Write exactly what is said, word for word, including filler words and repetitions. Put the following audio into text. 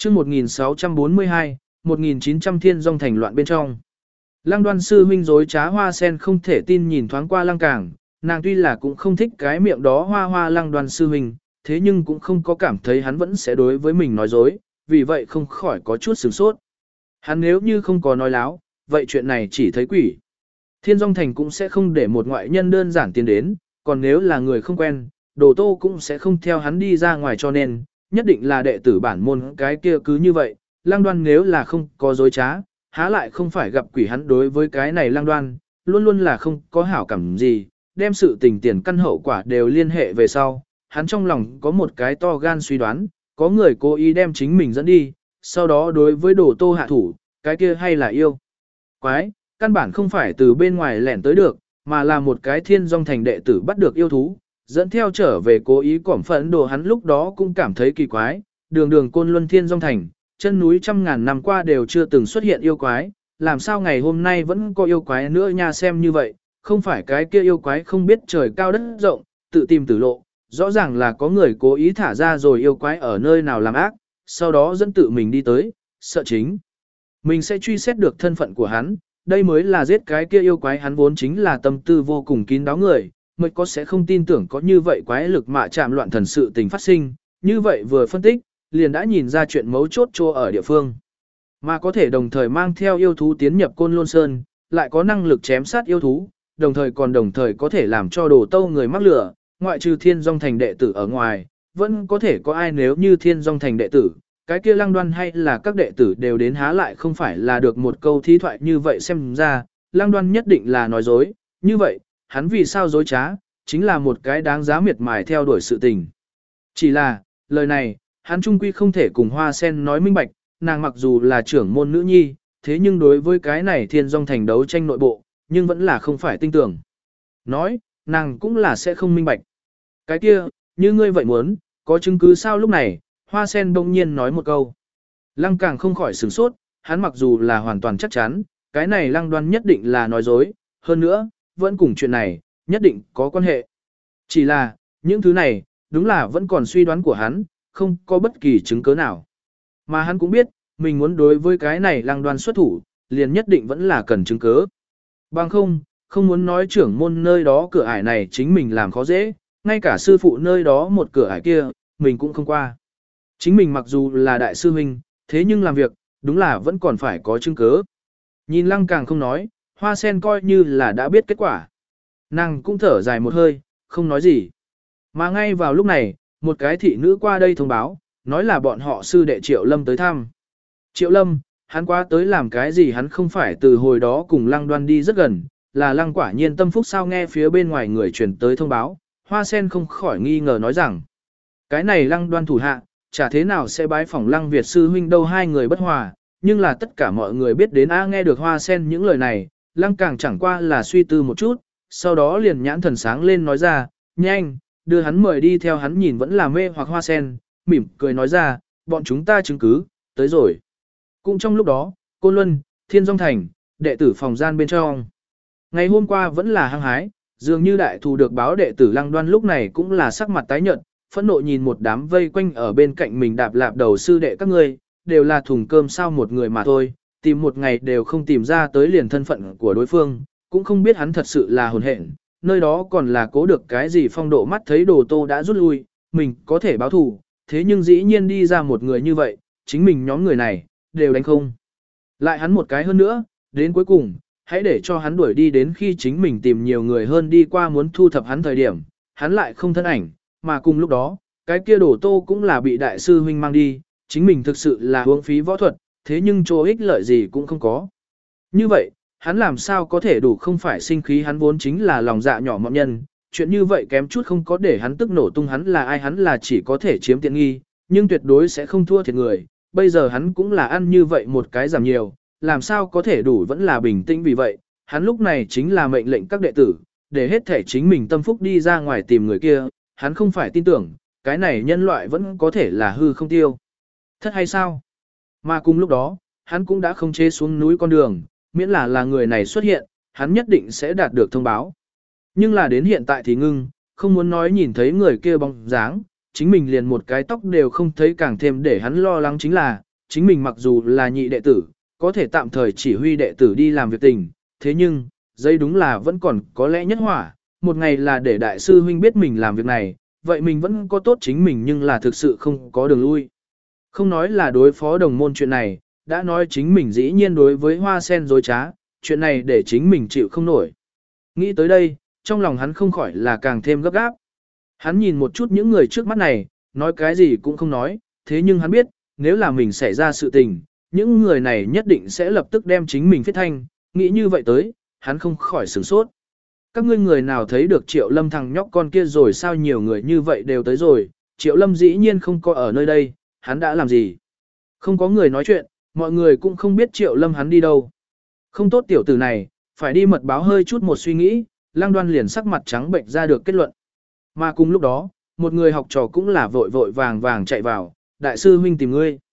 chương một nghìn sáu trăm bốn mươi hai, một nghìn chín trăm thiên dòng thành loạn bên trong. Lăng Đoan sư huynh dối trá Hoa Sen không thể tin nhìn thoáng qua Lăng Càng, nàng tuy là cũng không thích cái miệng đó hoa hoa Lăng Đoan sư huynh, thế nhưng cũng không có cảm thấy hắn vẫn sẽ đối với mình nói dối, vì vậy không khỏi có chút sửng sốt. Hắn nếu như không có nói láo, vậy chuyện này chỉ thấy quỷ. Thiên Dung Thành cũng sẽ không để một ngoại nhân đơn giản tiến đến, còn nếu là người không quen, Đồ Tô cũng sẽ không theo hắn đi ra ngoài, cho nên, nhất định là đệ tử bản môn cái kia cứ như vậy. Lăng Đoan nếu là không có dối trá, há lại không phải gặp quỷ. Hắn đối với cái này Lăng Đoan, luôn luôn là không có hảo cảm gì, đem sự tình tiền căn hậu quả đều liên hệ về sau. Hắn trong lòng có một cái to gan suy đoán, có người cố ý đem chính mình dẫn đi, sau đó đối với Đồ Tô hạ thủ, cái kia hay là yêu quái, căn bản không phải từ bên ngoài lẻn tới được, mà là một cái Thiên Dung Thành đệ tử bắt được yêu thú, dẫn theo trở về cố ý cỏm phẫn đồ. Hắn lúc đó cũng cảm thấy kỳ quái, đường đường Côn Luân Thiên Dung Thành, chân núi trăm ngàn năm qua đều chưa từng xuất hiện yêu quái, làm sao ngày hôm nay vẫn có yêu quái nữa nha. Xem như vậy, không phải cái kia yêu quái không biết trời cao đất rộng, tự tìm tử lộ, rõ ràng là có người cố ý thả ra rồi yêu quái ở nơi nào làm ác, sau đó dẫn tự mình đi tới, sợ chính mình sẽ truy xét được thân phận của hắn. Đây mới là giết cái kia yêu quái. Hắn vốn chính là tâm tư vô cùng kín đáo người, mới có sẽ không tin tưởng có như vậy quái lực mạ chạm loạn thần sự tình phát sinh. Như vậy vừa phân tích, liền đã nhìn ra chuyện mấu chốt chỗ ở địa phương. Mà có thể đồng thời mang theo yêu thú tiến nhập Côn Lôn Sơn, lại có năng lực chém sát yêu thú, đồng thời còn đồng thời có thể làm cho Đồ Tâu người mắc lửa, ngoại trừ Thiên Dung Thành đệ tử ở ngoài, vẫn có thể có ai nếu như Thiên Dung Thành đệ tử, cái kia Lăng Đoan hay là các đệ tử đều đến, há lại không phải là được một câu thí thoại như vậy. Xem ra, Lăng Đoan nhất định là nói dối, như vậy, hắn vì sao dối trá, chính là một cái đáng giá miệt mài theo đuổi sự tình. Chỉ là, lời này, hắn trung quy không thể cùng Hoa Sen nói minh bạch, nàng mặc dù là trưởng môn nữ nhi, thế nhưng đối với cái này Thiên Dung Thành đấu tranh nội bộ, nhưng vẫn là không phải tin tưởng. Nói, nàng cũng là sẽ không minh bạch. Cái kia, như ngươi vậy muốn, có chứng cứ sao? Lúc này, Hoa Sen đông nhiên nói một câu. Lăng Càng không khỏi sửng sốt, hắn mặc dù là hoàn toàn chắc chắn, cái này Lăng Đoan nhất định là nói dối, hơn nữa, vẫn cùng chuyện này, nhất định có quan hệ. Chỉ là, những thứ này, đúng là vẫn còn suy đoán của hắn, không có bất kỳ chứng cứ nào. Mà hắn cũng biết, mình muốn đối với cái này Lăng Đoan xuất thủ, liền nhất định vẫn là cần chứng cứ. Bằng không, không muốn nói trưởng môn nơi đó cửa ải này chính mình làm khó dễ, ngay cả sư phụ nơi đó một cửa ải kia, mình cũng không qua. Chính mình mặc dù là đại sư huynh, thế nhưng làm việc, đúng là vẫn còn phải có chứng cứ. Nhìn Lăng Càng không nói, Hoa Sen coi như là đã biết kết quả. Nàng cũng thở dài một hơi, không nói gì. Mà ngay vào lúc này, một cái thị nữ qua đây thông báo, nói là bọn họ sư đệ Triệu Lâm tới thăm. Triệu Lâm, hắn qua tới làm cái gì? Hắn không phải từ hồi đó cùng Lăng Đoan đi rất gần, là Lăng quả nhiên tâm phúc sao? Nghe phía bên ngoài người truyền tới thông báo, Hoa Sen không khỏi nghi ngờ nói rằng, cái này Lăng Đoan thủ hạ, chả thế nào sẽ bái phỏng Lăng Việt sư huynh đâu. Hai người bất hòa, nhưng là tất cả mọi người biết đến. A nghe được Hoa Sen những lời này, Lăng Càng chẳng qua là suy tư một chút, sau đó liền nhãn thần sáng lên nói ra, nhanh, đưa hắn mời đi theo. Hắn nhìn vẫn là mê hoặc Hoa Sen, mỉm cười nói ra, bọn chúng ta chứng cứ, tới rồi. Cũng trong lúc đó, Côn Luân, Thiên Dung Thành, đệ tử phòng gian bên trong. Ngày hôm qua vẫn là hăng hái, dường như đại thù được báo. Đệ tử Lăng Đoan lúc này cũng là sắc mặt tái nhợt, phẫn nộ nhìn một đám vây quanh ở bên cạnh mình đạp lạp đầu sư đệ các ngươi, đều là thùng cơm sao một người mà thôi, tìm một ngày đều không tìm ra tới liền thân phận của đối phương, cũng không biết hắn thật sự là hồn hện, nơi đó còn là cố được cái gì phong độ. Mắt thấy Đồ Tô đã rút lui, mình có thể báo thù, thế nhưng dĩ nhiên đi ra một người như vậy, chính mình nhóm người này, đều đánh không lại hắn một cái. hơn nữa, đến cuối cùng, hãy để cho hắn đuổi đi, đến khi chính mình tìm nhiều người hơn đi qua muốn thu thập hắn thời điểm, hắn lại không thân ảnh, mà cùng lúc đó, cái kia Đồ Tô cũng là bị đại sư huynh mang đi, chính mình thực sự là uống phí võ thuật, thế nhưng chỗ ích lợi gì cũng không có. Như vậy, hắn làm sao có thể đủ không phải sinh khí? Hắn vốn chính là lòng dạ nhỏ mọn nhân, chuyện như vậy kém chút không có để hắn tức nổ tung. Hắn là ai? Hắn là chỉ có thể chiếm tiện nghi, nhưng tuyệt đối sẽ không thua thiệt người. Bây giờ hắn cũng là ăn như vậy một cái giảm nhiều, làm sao có thể đủ vẫn là bình tĩnh. Vì vậy, hắn lúc này chính là mệnh lệnh các đệ tử, để hết thể chính mình tâm phúc đi ra ngoài tìm người kia. Hắn không phải tin tưởng, cái này nhân loại vẫn có thể là hư không tiêu thất hay sao? Mà cùng lúc đó, hắn cũng đã không chế xuống núi con đường, miễn là là người này xuất hiện, hắn nhất định sẽ đạt được thông báo. Nhưng là đến hiện tại thì ngưng, không muốn nói nhìn thấy người kia bóng dáng, chính mình liền một cái tóc đều không thấy. Càng thêm để hắn lo lắng chính là, chính mình mặc dù là nhị đệ tử, có thể tạm thời chỉ huy đệ tử đi làm việc tình, thế nhưng, dây đúng là vẫn còn có lẽ nhất hỏa, một ngày là để đại sư huynh biết mình làm việc này, vậy mình vẫn có tốt chính mình nhưng là thực sự không có đường lui. Không nói là đối phó đồng môn chuyện này, đã nói chính mình dĩ nhiên đối với hoa sen dối trá, chuyện này để chính mình chịu không nổi. Nghĩ tới đây, trong lòng hắn không khỏi là càng thêm gấp gáp. Hắn nhìn một chút những người trước mắt này, nói cái gì cũng không nói, thế nhưng hắn biết, nếu là mình xảy ra sự tình, những người này nhất định sẽ lập tức đem chính mình viết thanh, nghĩ như vậy tới, hắn không khỏi sửng sốt. Các ngươi người nào thấy được Triệu Lâm thằng nhóc con kia rồi sao nhiều người như vậy đều tới rồi, Triệu Lâm dĩ nhiên không có ở nơi đây, hắn đã làm gì? Không có người nói chuyện, mọi người cũng không biết Triệu Lâm hắn đi đâu. Không tốt tiểu tử này, phải đi mật báo hơi chút một suy nghĩ, Lăng Đoan liền sắc mặt trắng bệnh ra được kết luận. Mà cùng lúc đó, một người học trò cũng là vội vội vàng vàng chạy vào, đại sư huynh tìm ngươi.